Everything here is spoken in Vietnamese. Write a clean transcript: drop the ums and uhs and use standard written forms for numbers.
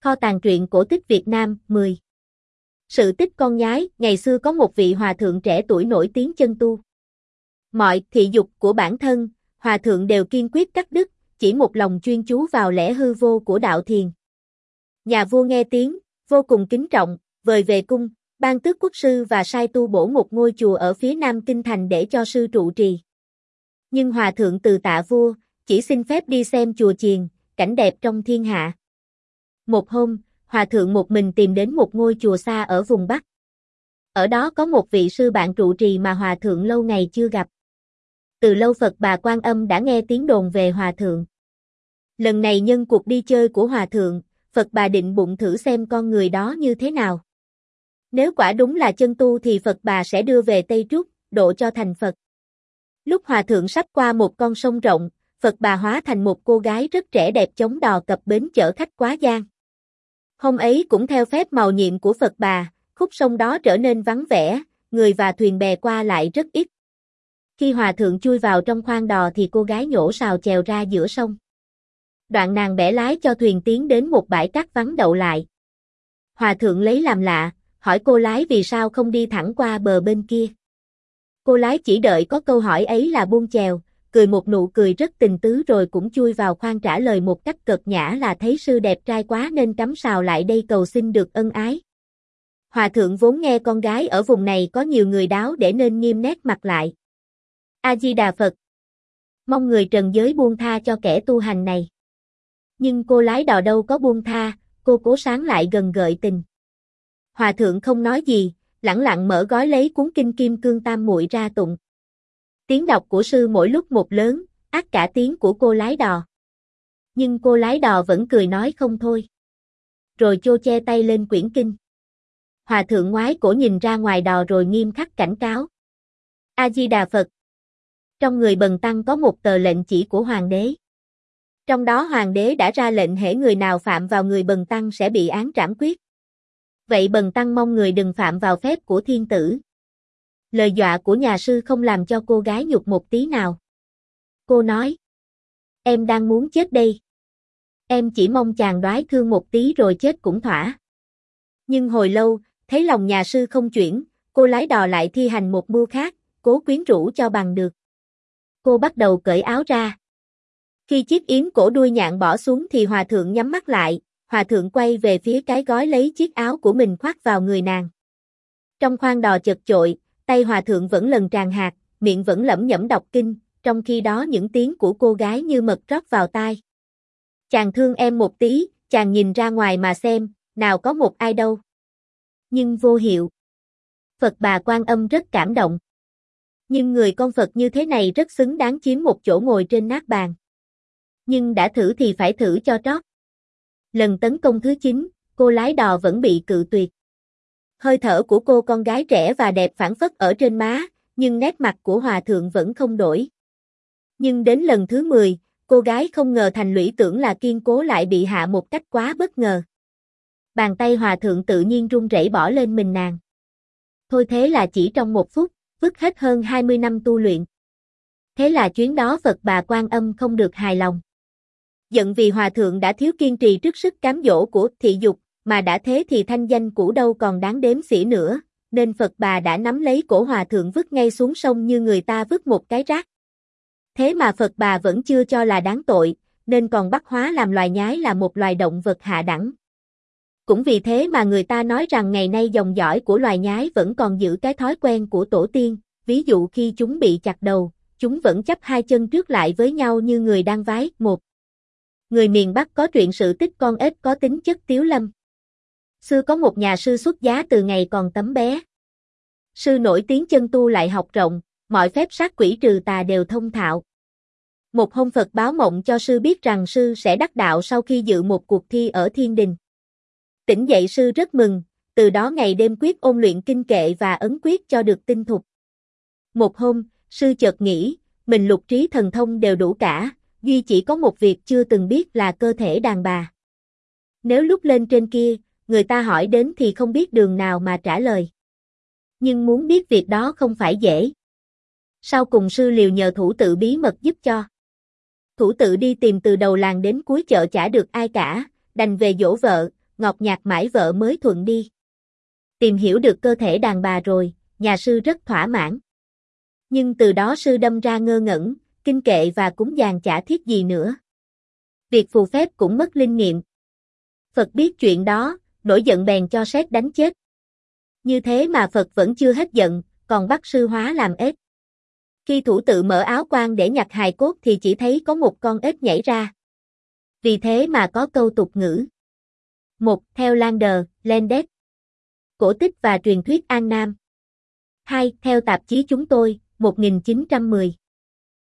Kho tàng truyện cổ tích Việt Nam 10. Sự tích con nhái. Ngày xưa có một vị hòa thượng trẻ tuổi nổi tiếng chân tu. Mọi thị dục của bản thân, hòa thượng đều kiên quyết cắt đứt, chỉ một lòng chuyên chú vào lẽ hư vô của đạo thiền. Nhà vua nghe tiếng, vô cùng kính trọng, vời về cung, ban tước quốc sư và sai tu bổ một ngôi chùa ở phía nam kinh thành để cho sư trụ trì. Nhưng hòa thượng từ tạ vua, chỉ xin phép đi xem chùa chiền, cảnh đẹp trong thiên hạ. Một hôm, hòa thượng một mình tìm đến một ngôi chùa xa ở vùng Bắc. Ở đó có một vị sư bạn trụ trì mà hòa thượng lâu ngày chưa gặp. Từ lâu Phật Bà Quan Âm đã nghe tiếng đồn về hòa thượng. Lần này nhân cuộc đi chơi của hòa thượng, Phật Bà định bụng thử xem con người đó như thế nào. Nếu quả đúng là chân tu thì Phật Bà sẽ đưa về Tây Trúc, độ cho thành Phật. Lúc hòa thượng sắp qua một con sông rộng, Phật Bà hóa thành một cô gái rất trẻ đẹp chống đò cập bến chở khách quá giang. Hôm ấy cũng theo phép mầu nhiệm của Phật Bà, khúc sông đó trở nên vắng vẻ, người và thuyền bè qua lại rất ít. Khi hòa thượng chui vào trong khoang đò thì cô gái nhổ sào chèo ra giữa sông. Đoạn nàng bẻ lái cho thuyền tiến đến một bãi cát vắng đậu lại. Hòa thượng lấy làm lạ, hỏi cô lái vì sao không đi thẳng qua bờ bên kia. Cô lái chỉ đợi có câu hỏi ấy là buông chèo, cười một nụ cười rất tình tứ rồi cũng chui vào khoang trả lời một cách cợt nhã là thấy sư đẹp trai quá nên cắm sào lại đây cầu xin được ân ái. Hòa thượng vốn nghe con gái ở vùng này có nhiều người đáo để nên nghiêm nét mặt lại. A Di Đà Phật. Mong người trần giới buông tha cho kẻ tu hành này. Nhưng cô lái đò đâu có buông tha, cô cố sáng lại gần gợi tình. Hòa thượng không nói gì, lẳng lặng mở gói lấy cuốn kinh Kim Cương Tam Muội ra tụng. Tiếng đọc của sư mỗi lúc một lớn, át cả tiếng của cô lái đò. Nhưng cô lái đò vẫn cười nói không thôi. Rồi chô che tay lên quyển kinh. Hòa thượng ngoái cổ nhìn ra ngoài đò rồi nghiêm khắc cảnh cáo. A Di Đà Phật. Trong người bần tăng có một tờ lệnh chỉ của hoàng đế. Trong đó hoàng đế đã ra lệnh hễ người nào phạm vào người bần tăng sẽ bị án trảm quyết. Vậy bần tăng mong người đừng phạm vào phép của thiên tử. Lời dọa của nhà sư không làm cho cô gái nhục một tí nào. Cô nói. Em đang muốn chết đây. Em chỉ mong chàng đoái thương một tí rồi chết cũng thỏa. Nhưng hồi lâu, thấy lòng nhà sư không chuyển, cô lái đò lại thi hành một mưu khác, cố quyến rũ cho bằng được. Cô bắt đầu cởi áo ra. Khi chiếc yếm cổ đuôi nhạn bỏ xuống thì hòa thượng nhắm mắt lại, hòa thượng quay về phía cái gói lấy chiếc áo của mình khoác vào người nàng. Trong khoang đò chật chội, tay hòa thượng vẫn lần tràn hạt, miệng vẫn lẩm nhẩm đọc kinh, trong khi đó những tiếng của cô gái như mật rót vào tai. Chàng thương em một tí, chàng nhìn ra ngoài mà xem, nào có một ai đâu. Nhưng vô hiệu. Phật Bà Quan Âm rất cảm động. Nhưng người con Phật như thế này rất xứng đáng chiếm một chỗ ngồi trên nát bàn. Nhưng đã thử thì phải thử cho trót. Lần tấn công thứ 9, cô lái đò vẫn bị cự tuyệt. Hơi thở của cô con gái trẻ và đẹp phảng phất ở trên má, nhưng nét mặt của hòa thượng vẫn không đổi. Nhưng đến lần thứ 10, cô gái không ngờ thành lũy tưởng là kiên cố lại bị hạ một cách quá bất ngờ. Bàn tay hòa thượng tự nhiên run rẩy bỏ lên mình nàng. Thôi thế là chỉ trong một phút, vứt hết hơn 20 năm tu luyện. Thế là chuyến đó Phật Bà Quan Âm không được hài lòng. Giận vì hòa thượng đã thiếu kiên trì trước sức cám dỗ của thị dục, mà đã thế thì thanh danh cũ đâu còn đáng đếm xỉa nữa, nên Phật Bà đã nắm lấy cổ hòa thượng vứt ngay xuống sông như người ta vứt một cái rác. Thế mà Phật Bà vẫn chưa cho là đáng tội, nên còn bắt hóa làm loài nhái là một loài động vật hạ đẳng. Cũng vì thế mà người ta nói rằng ngày nay dòng dõi của loài nhái vẫn còn giữ cái thói quen của tổ tiên, ví dụ khi chúng bị chặt đầu, chúng vẫn chắp hai chân trước lại với nhau như người đang vái một. Người miền Bắc có truyện sự tích con ếch có tính chất tiếu lâm. Xưa có một nhà sư xuất giá từ ngày còn tấm bé. Sư nổi tiếng chân tu lại học rộng, mọi phép sát quỷ trừ tà đều thông thạo. Một hôm Phật báo mộng cho sư biết rằng sư sẽ đắc đạo sau khi dự một cuộc thi ở thiên đình. Tỉnh dậy sư rất mừng, từ đó ngày đêm quyết ôn luyện kinh kệ và ấn quyết cho được tinh thục. Một hôm, sư chợt nghĩ, mình lục trí thần thông đều đủ cả, duy chỉ có một việc chưa từng biết là cơ thể đàn bà. Nếu lúc lên trên kia, người ta hỏi đến thì không biết đường nào mà trả lời. Nhưng muốn biết việc đó không phải dễ. Sau cùng sư liều nhờ thủ tự bí mật giúp cho. Thủ tự đi tìm từ đầu làng đến cuối chợ chả được ai cả, đành về dỗ vợ, ngọt nhạt mãi vợ mới thuận đi. Tìm hiểu được cơ thể đàn bà rồi, nhà sư rất thỏa mãn. Nhưng từ đó sư đâm ra ngơ ngẩn, kinh kệ và cúng dường chả thiết gì nữa. Việc phù phép cũng mất linh nghiệm. Phật biết chuyện đó, nổi giận bèn cho sét đánh chết. Như thế mà Phật vẫn chưa hết giận, còn bắt sư hóa làm ếch. Khi thủ tự mở áo quan để nhặt hài cốt thì chỉ thấy có một con ếch nhảy ra. Vì thế mà có câu tục ngữ. 1. Theo Lander, Landes. Cổ tích và truyền thuyết An Nam. 2. Theo tạp chí Chúng tôi, 1910.